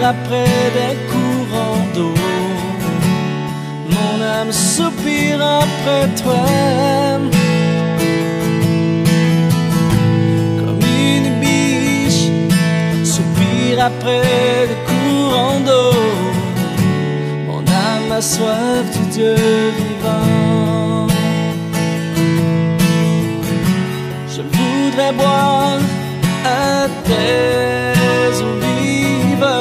après des courants d'eau. Mon âme soupire après toi, comme une biche soupire après des courants d'eau. Mon âme a soif du Dieu vivant. Je voudrais boire à tes eaux vives,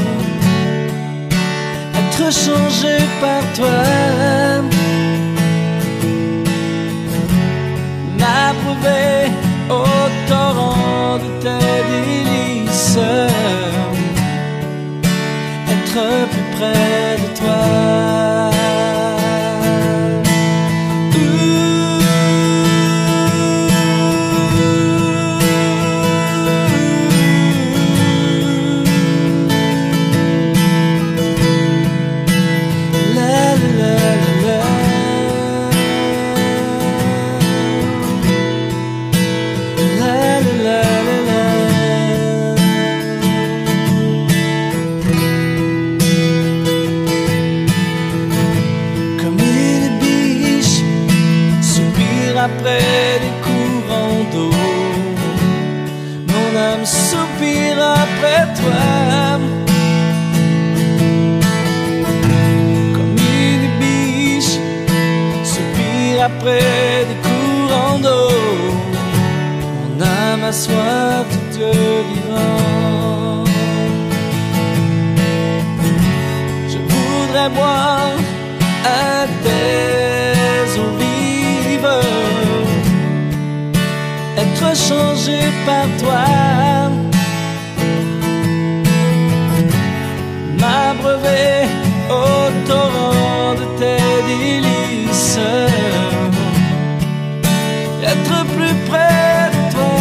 être changé par toi, m'approuver au torrent de tes délices, être plus près de toi. Après des courants d'eau, mon âme soupire après toi, comme une biche soupire après des courants d'eau. Mon âme a soif de Dieu vivant. Je voudrais boire à tes eaux vives, être changé par toi, m'abreuver au torrent de tes délices, être plus près de toi.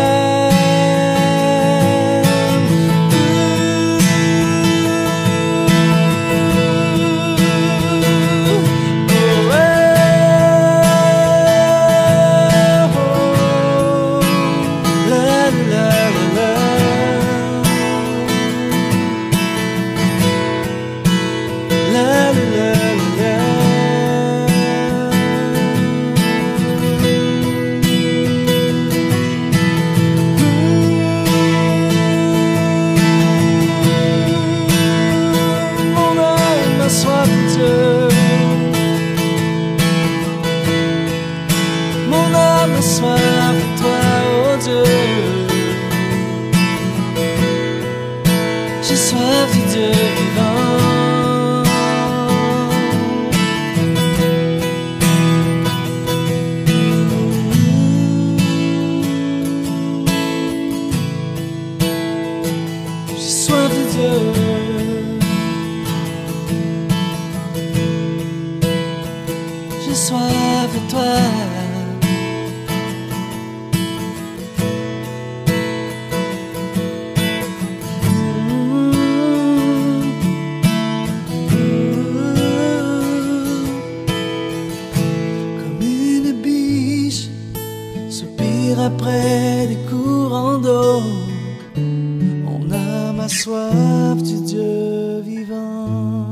Mon âme a soif de toi, oh Dieu. J'ai soif du Dieu vivant. J'ai soif de Dieu. J'ai soif de toi. Comme une biche soupire après des courants d'eau, mon âme a soif du Dieu vivant.